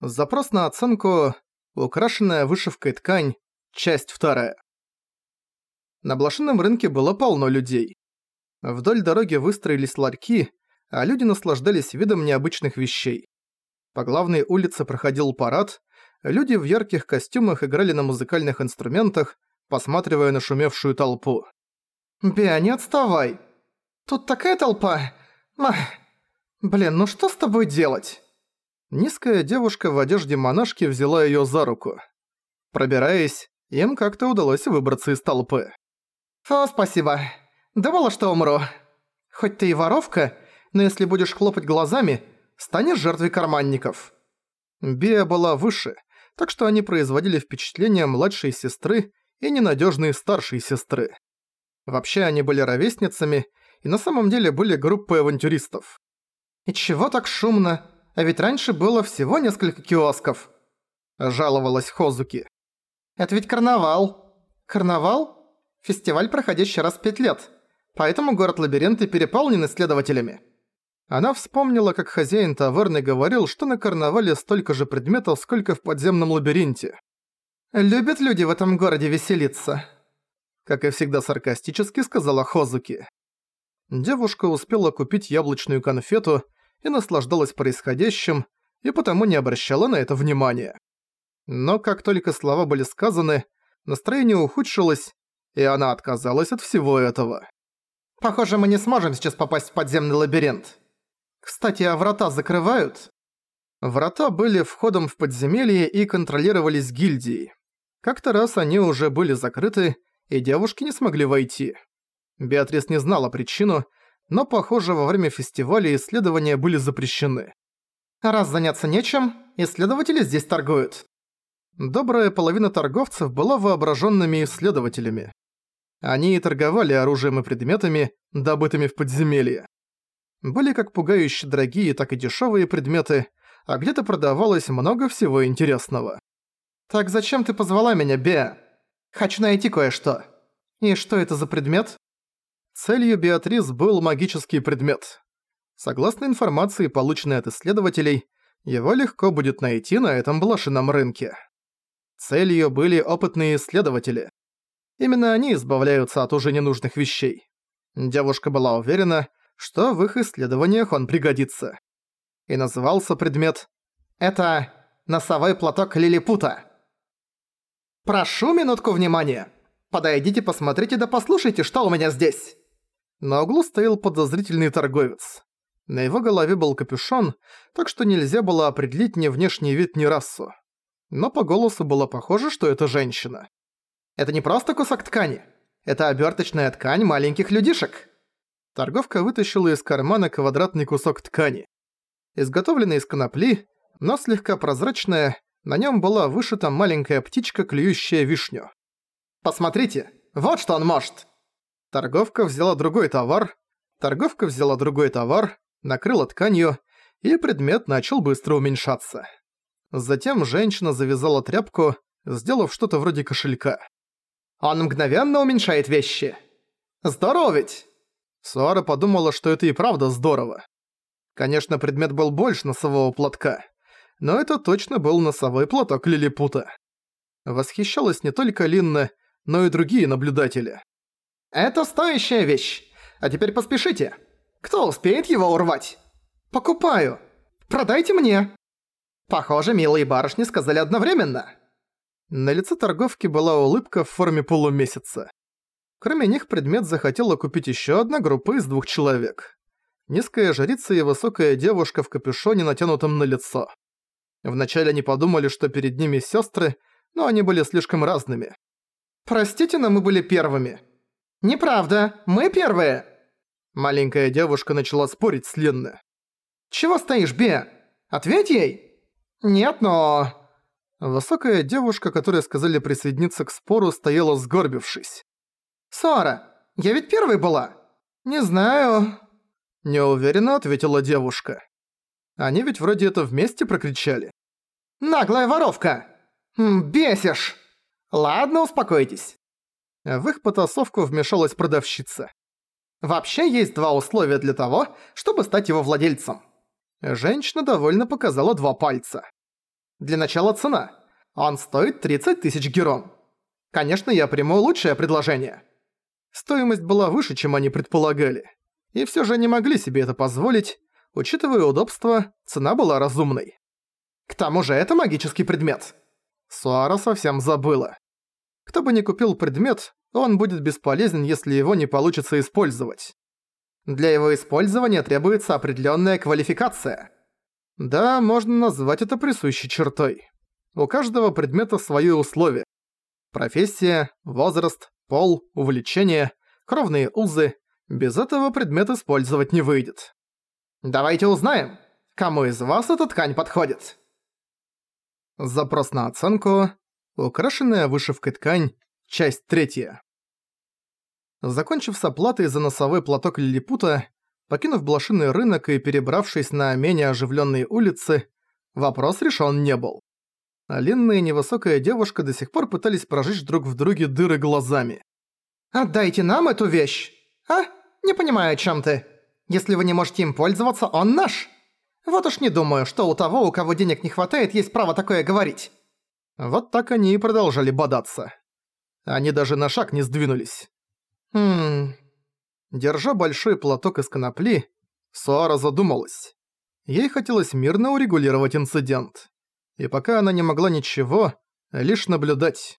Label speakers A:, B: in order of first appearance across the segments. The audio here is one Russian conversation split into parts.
A: Запрос на оценку «Украшенная вышивкой ткань», часть 2. На блошином рынке было полно людей. Вдоль дороги выстроились ларьки, а люди наслаждались видом необычных вещей. По главной улице проходил парад, люди в ярких костюмах играли на музыкальных инструментах, посматривая на шумевшую толпу.
B: «Беа, не отставай! Тут такая толпа! Блин, ну что с тобой делать?»
A: Низкая девушка в одежде монашки взяла её за руку. Пробираясь, им как-то удалось выбраться из толпы.
B: «О, спасибо. Думала, что умру. Хоть ты и воровка, но если будешь хлопать глазами, станешь жертвой карманников».
A: Беа была выше, так что они производили впечатление младшей сестры и ненадёжной старшей сестры. Вообще они были ровесницами и на самом деле были группой авантюристов.
B: «И чего так шумно? А ведь раньше было всего несколько киосков»,
A: – жаловалась Хозуки.
B: «Это ведь карнавал. Карнавал? Фестиваль, проходящий раз в 5 лет. Поэтому город-лабиринт и переполнен исследователями».
A: Она вспомнила, как хозяин таверны говорил, что на карнавале столько же предметов, сколько в подземном лабиринте.
B: «Любят люди в этом городе веселиться»,
A: – как и всегда саркастически сказала Хозуки. Девушка успела купить яблочную конфету и наслаждалась происходящим, и потому не обращала на это внимания. Но как только слова были сказаны, настроение ухудшилось, и она отказалась от всего этого.
B: «Похоже, мы не сможем сейчас попасть в подземный лабиринт. Кстати, а врата закрывают?»
A: Врата были входом в подземелье и контролировались гильдией. Как-то раз они уже были закрыты, и девушки не смогли войти. Беатрис не знала причину, но, похоже, во время фестиваля исследования были запрещены.
B: «Раз заняться нечем, исследователи здесь торгуют».
A: Добрая половина торговцев была воображенными исследователями. Они и торговали оружием и предметами, добытыми в подземелье. Были как пугающе дорогие, так и дешевые предметы, а где-то продавалось много всего интересного.
B: «Так зачем ты позвала меня, Беа? Хочу найти кое-что. И что это за предмет?»
A: Целью Беатрис был магический предмет. Согласно информации, полученной от исследователей, его легко будет найти на этом блошином рынке. Целью были опытные исследователи. Именно они избавляются от уже ненужных вещей. Девушка была уверена, что в их исследованиях он пригодится. И назывался предмет
B: «Это носовой платок лилипута». «Прошу минутку внимания. Подойдите, посмотрите да послушайте, что у меня здесь».
A: На углу стоял подозрительный торговец. На его голове был капюшон, так что нельзя было определить ни внешний вид, ни расу. Но по голосу было похоже, что это женщина.
B: «Это не просто кусок ткани. Это обёрточная ткань маленьких людишек».
A: Торговка вытащила из кармана квадратный кусок ткани. Изготовленный из конопли, но слегка прозрачная, на нем была вышита маленькая птичка, клюющая вишню.
B: «Посмотрите, вот что он может!»
A: Торговка взяла другой товар, накрыла тканью, и предмет начал быстро уменьшаться. Затем женщина завязала тряпку, сделав что-то вроде кошелька.
B: «Он мгновенно уменьшает вещи! Здорово ведь!»
A: Суара подумала, что это и правда здорово. Конечно, предмет был больше носового платка, но это точно был носовой платок лилипута. Восхищалась не только Линна, но и другие наблюдатели.
B: «Это стоящая вещь. А теперь поспешите. Кто успеет его урвать? Покупаю. Продайте мне». Похоже, милые барышни сказали одновременно.
A: На лице торговки была улыбка в форме полумесяца. Кроме них предмет захотела купить еще одна группа из 2 человек. Низкая жрица и высокая девушка в капюшоне, натянутом на лицо. Вначале они подумали, что перед ними сестры, но они были слишком разными.
B: «Простите, но мы были первыми». «Неправда, мы первые!»
A: Маленькая девушка начала спорить с Линной.
B: «Чего стоишь, Беа? Ответь ей!» «Нет, но...»
A: Высокая девушка, которой сказали присоединиться к спору, стояла сгорбившись.
B: «Суара, я ведь первой была?» «Не знаю...»
A: Неуверенно ответила девушка. Они ведь вроде это вместе прокричали.
B: «Наглая воровка! Бесишь! Ладно, успокойтесь».
A: В их потасовку вмешалась продавщица.
B: «Вообще есть 2 условия для того, чтобы стать его владельцем».
A: Женщина довольно показала 2 пальца.
B: Для начала цена. Он стоит 30 тысяч герон. Конечно, я приму лучшее предложение».
A: Стоимость была выше, чем они предполагали. И всё же они могли себе это позволить. Учитывая удобство, цена была разумной.
B: «К тому же это магический предмет».
A: Суара совсем забыла. Кто бы ни купил предмет, он будет бесполезен, если его не получится использовать.
B: Для его использования требуется определенная квалификация.
A: Да, можно назвать это присущей чертой. У каждого предмета свои условия. Профессия, возраст, пол, увлечение, кровные узы. Без этого предмет использовать не выйдет.
B: Давайте узнаем, кому из вас эта ткань подходит.
A: Запрос на оценку. Украшенная вышивкой ткань. Часть 3. Закончив с оплатой за носовой платок лилипута, покинув блошиный рынок и перебравшись на менее оживленные улицы, вопрос решен не был. Линная и невысокая девушка до сих пор пытались прожечь друг в друге дыры глазами.
B: «Отдайте нам эту вещь! А? Не понимаю, о чём ты. Если вы не можете им пользоваться, он наш. Вот уж не думаю, что у того, у кого денег не хватает, есть право такое говорить».
A: Вот так они и продолжали бодаться. Они даже на шаг не сдвинулись. Держа большой платок из конопли, Суара задумалась. Ей хотелось мирно урегулировать инцидент. И пока она не могла ничего, лишь наблюдать.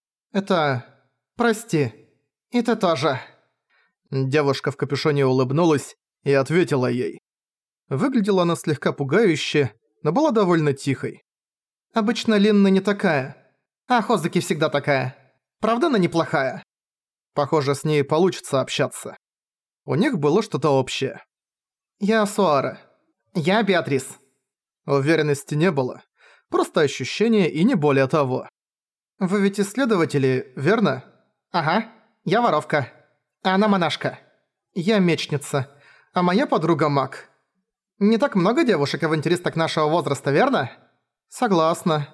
B: Прости. И ты тоже».
A: Девушка в капюшоне улыбнулась и ответила ей. Выглядела она слегка пугающе, но была довольно тихой.
B: «Обычно Линна не такая. А Хозуки всегда такая. Правда, она неплохая?»
A: Похоже, с ней получится общаться. У них было что-то общее.
B: «Я Суара. Я Беатрис».
A: Уверенности не было. Просто ощущение и не более того.
B: «Вы ведь исследователи, верно?» «Ага. Я воровка. А она монашка. Я мечница. А моя подруга маг. Не так много девушек авантюристок нашего возраста, верно?» «Согласна.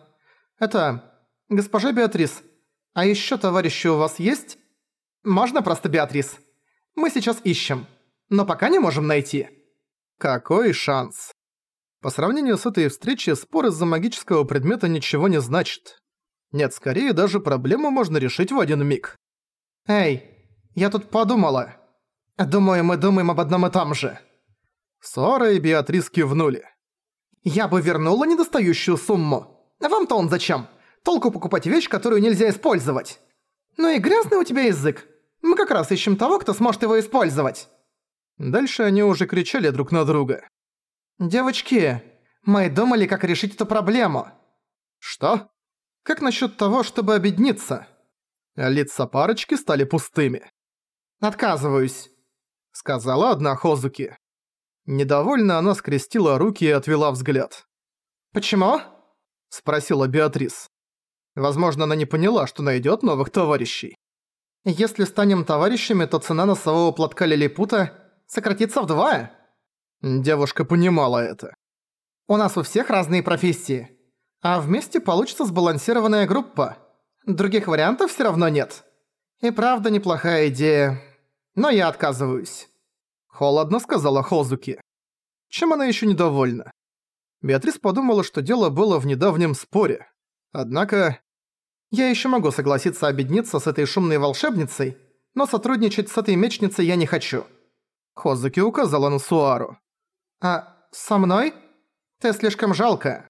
B: Госпожа Беатрис, а ещё товарищи у вас есть?» «Можно просто Беатрис? Мы сейчас ищем, но пока не можем найти».
A: Какой шанс? По сравнению с этой встречей, спор из-за магического предмета ничего не значит. Нет, скорее даже проблему можно решить в один миг.
B: «Эй, я тут подумала. Думаю, мы думаем об одном и том же».
A: Суара и Беатрис кивнули.
B: «Я бы вернула недостающую сумму. А вам-то он зачем? Толку покупать вещь, которую нельзя использовать. Ну и грязный у тебя язык. Мы как раз ищем того, кто сможет его использовать».
A: Дальше они уже кричали друг на друга.
B: «Девочки, мы думали, как решить эту проблему».
A: «Что?»
B: «Как насчет того, чтобы объединиться?»
A: Лица парочки стали пустыми.
B: «Отказываюсь»,
A: — сказала одна Хозуки. Недовольно она скрестила руки и отвела взгляд.
B: «Почему?»
A: — спросила Беатрис. Возможно, она не поняла, что найдёт новых товарищей.
B: «Если станем товарищами, то цена носового платка лилипута сократится вдвое».
A: Девушка понимала это.
B: «У нас у всех разные профессии. А вместе получится сбалансированная группа. Других вариантов всё равно нет. И правда неплохая идея. Но я отказываюсь».
A: Холодно сказала Хозуки. Чем она ещё недовольна? Беатрис подумала, что дело было в недавнем споре. Однако...
B: «Я ещё могу согласиться объединиться с этой шумной волшебницей, но сотрудничать с этой мечницей я не хочу».
A: Хозуки указала на Суару.
B: «А со мной? Ты слишком жалкая».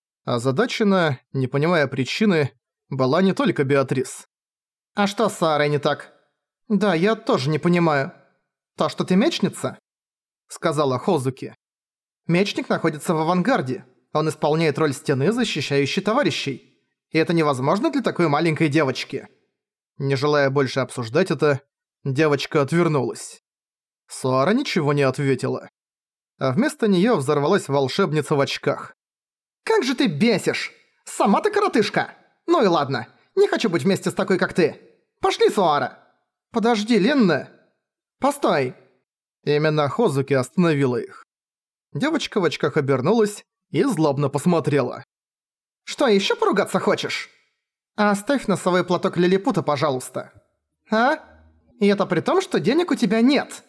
A: Озадачена, не понимая причины, была не только Беатрис.
B: «А что с Саарой не так?» «Да, я тоже не понимаю. То, что ты мечница?»
A: Сказала Хозуки.
B: «Мечник находится в авангарде. Он исполняет роль стены, защищающей товарищей. И это невозможно для такой маленькой девочки».
A: Не желая больше обсуждать это, девочка отвернулась. Суара ничего не ответила. А вместо неё взорвалась волшебница в очках.
B: «Как же ты бесишь! Сама ты коротышка! Ну и ладно, не хочу быть вместе с такой, как ты. Пошли, Суара!» «Подожди, Линна!» «Постой!»
A: Именно Хозуки остановила их. Девочка в очках обернулась и злобно посмотрела.
B: «Что, ещё поругаться хочешь? Оставь носовой платок лилипута, пожалуйста». «А? И это при том, что денег у тебя нет».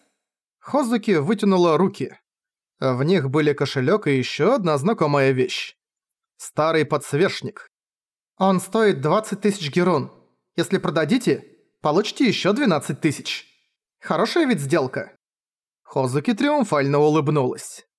A: Хозуки вытянула руки. В них были кошелёк и ещё одна знакомая вещь. Старый подсвечник.
B: Он стоит 20 000 герун. Если продадите, получите ещё 12 000. Хорошая ведь сделка.
A: Хозуки триумфально улыбнулась.